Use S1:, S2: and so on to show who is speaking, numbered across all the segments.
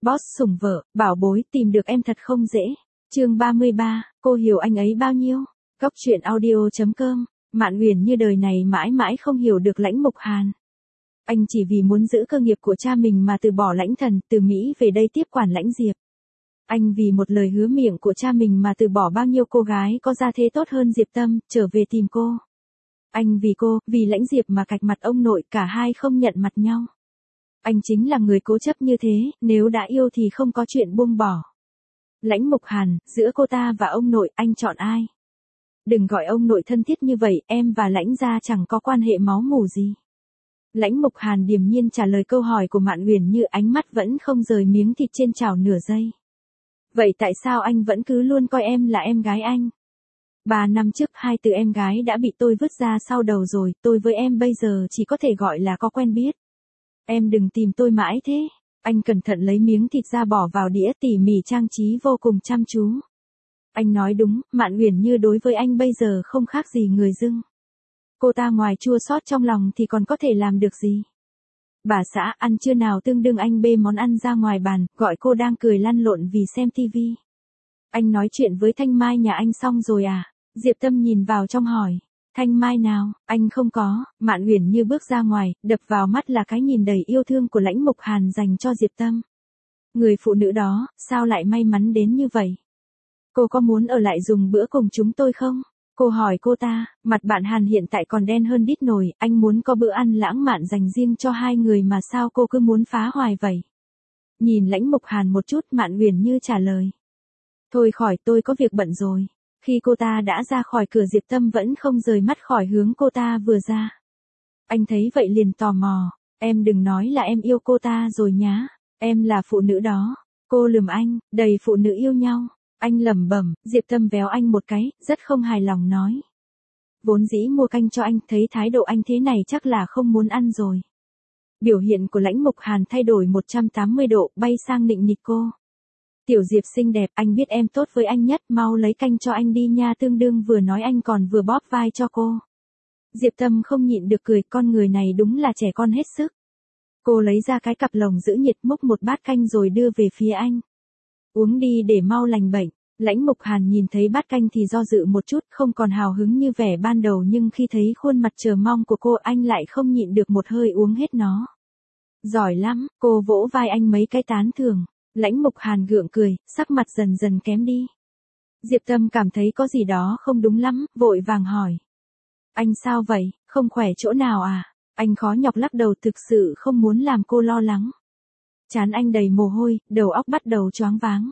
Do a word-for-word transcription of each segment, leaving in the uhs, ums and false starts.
S1: Boss sủng vợ, bảo bối, tìm được em thật không dễ. Chương ba mươi ba, cô hiểu anh ấy bao nhiêu? Cốc truyện audio chấm com. Mạn Uyển Như đời này mãi mãi không hiểu được Lãnh Mục Hàn. Anh chỉ vì muốn giữ cơ nghiệp của cha mình mà từ bỏ Lãnh Thần, từ Mỹ về đây tiếp quản Lãnh Diệp. Anh vì một lời hứa miệng của cha mình mà từ bỏ bao nhiêu cô gái có gia thế tốt hơn Diệp Tâm, trở về tìm cô. Anh vì cô, vì Lãnh Diệp mà cạch mặt ông nội, cả hai không nhận mặt nhau. Anh chính là người cố chấp như thế, nếu đã yêu thì không có chuyện buông bỏ. Lãnh Mục Hàn, giữa cô ta và ông nội, anh chọn ai? Đừng gọi ông nội thân thiết như vậy, em và Lãnh gia chẳng có quan hệ máu mủ gì. Lãnh Mục Hàn điềm nhiên trả lời câu hỏi của Mạn Uyển Như, ánh mắt vẫn không rời miếng thịt trên chảo nửa giây. Vậy tại sao anh vẫn cứ luôn coi em là em gái anh? Ba năm trước hai từ em gái đã bị tôi vứt ra sau đầu rồi, tôi với em bây giờ chỉ có thể gọi là có quen biết. Em đừng tìm tôi mãi thế. Anh cẩn thận lấy miếng thịt ra bỏ vào đĩa, tỉ mỉ trang trí vô cùng chăm chú. Anh nói đúng, Mạn Uyển Như đối với anh bây giờ không khác gì người dưng. Cô ta ngoài chua xót trong lòng thì còn có thể làm được gì? Bà xã, ăn trưa nào tương đương anh bê món ăn ra ngoài bàn, gọi cô đang cười lăn lộn vì xem tivi. Anh nói chuyện với Thanh Mai nhà anh xong rồi à? Diệp Tâm nhìn vào trong hỏi. Thanh Mai nào? Anh không có. Mạn Uyển Như bước ra ngoài, đập vào mắt là cái nhìn đầy yêu thương của Lãnh Mục Hàn dành cho Diệp Tâm. Người phụ nữ đó, sao lại may mắn đến như vậy? Cô có muốn ở lại dùng bữa cùng chúng tôi không? Cô hỏi cô ta, mặt bạn Hàn hiện tại còn đen hơn đít nồi, anh muốn có bữa ăn lãng mạn dành riêng cho hai người mà sao cô cứ muốn phá hoại vậy? Nhìn Lãnh Mục Hàn một chút, Mạn Uyển Như trả lời. Thôi khỏi, tôi có việc bận rồi. Khi cô ta đã ra khỏi cửa, Diệp Tâm vẫn không rời mắt khỏi hướng cô ta vừa ra. Anh thấy vậy liền tò mò, em đừng nói là em yêu cô ta rồi nhá, em là phụ nữ đó. Cô lườm anh, đầy phụ nữ yêu nhau. Anh lẩm bẩm, Diệp Tâm véo anh một cái, rất không hài lòng nói. Vốn dĩ mua canh cho anh, thấy thái độ anh thế này chắc là không muốn ăn rồi. Biểu hiện của Lãnh Mục Hàn thay đổi một trăm tám mươi độ, bay sang nịnh nịt cô. Tiểu Diệp xinh đẹp, anh biết em tốt với anh nhất, mau lấy canh cho anh đi nha, tương đương vừa nói anh còn vừa bóp vai cho cô. Diệp Tâm không nhịn được cười, con người này đúng là trẻ con hết sức. Cô lấy ra cái cặp lồng giữ nhiệt, múc một bát canh rồi đưa về phía anh. Uống đi để mau lành bệnh. Lãnh Mục Hàn nhìn thấy bát canh thì do dự một chút, không còn hào hứng như vẻ ban đầu, nhưng khi thấy khuôn mặt chờ mong của cô, anh lại không nhịn được một hơi uống hết nó. Giỏi lắm, cô vỗ vai anh mấy cái tán thưởng. Lãnh Mục Hàn gượng cười, sắc mặt dần dần kém đi. Diệp Tâm cảm thấy có gì đó không đúng lắm, vội vàng hỏi. Anh sao vậy, không khỏe chỗ nào à? Anh khó nhọc lắc đầu, thực sự không muốn làm cô lo lắng. Trán anh đầy mồ hôi, đầu óc bắt đầu choáng váng.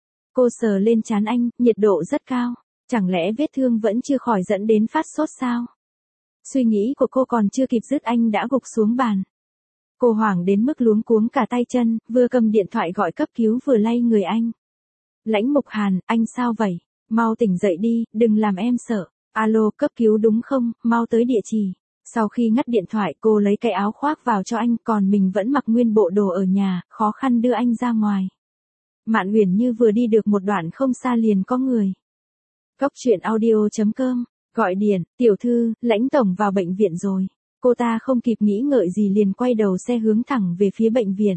S1: Cô sờ lên trán anh, nhiệt độ rất cao. Chẳng lẽ vết thương vẫn chưa khỏi dẫn đến phát sốt sao? Suy nghĩ của cô còn chưa kịp dứt, anh đã gục xuống bàn. Cô hoảng đến mức luống cuống cả tay chân, vừa cầm điện thoại gọi cấp cứu vừa lay người anh. Lãnh Mục Hàn, anh sao vậy? Mau tỉnh dậy đi, đừng làm em sợ. Alo, cấp cứu đúng không, mau tới địa chỉ. Sau khi ngắt điện thoại, cô lấy cái áo khoác vào cho anh, còn mình vẫn mặc nguyên bộ đồ ở nhà, khó khăn đưa anh ra ngoài. Mạn Uyển Như vừa đi được một đoạn không xa liền có người. Cốc truyện audio chấm com, gọi điện, tiểu thư, Lãnh tổng vào bệnh viện rồi. Cô ta không kịp nghĩ ngợi gì liền quay đầu xe hướng thẳng về phía bệnh viện.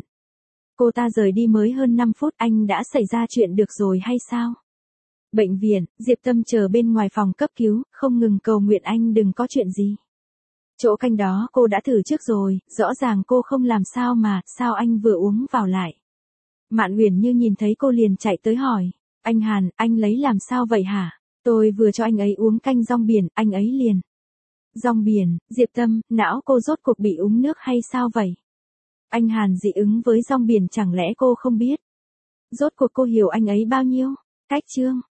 S1: Cô ta rời đi mới hơn năm phút, anh đã xảy ra chuyện được rồi hay sao? Bệnh viện, Diệp Tâm chờ bên ngoài phòng cấp cứu, không ngừng cầu nguyện anh đừng có chuyện gì. Chỗ canh đó cô đã thử trước rồi, rõ ràng cô không làm sao mà, sao anh vừa uống vào lại? Mạn Uyển Như nhìn thấy cô liền chạy tới hỏi. Anh Hàn, anh lấy làm sao vậy hả? Tôi vừa cho anh ấy uống canh rong biển, anh ấy liền. Rong biển, Diệp Tâm, não cô rốt cuộc bị uống nước hay sao vậy? Anh Hàn dị ứng với rong biển, chẳng lẽ cô không biết? Rốt cuộc cô hiểu anh ấy bao nhiêu? Cách chương.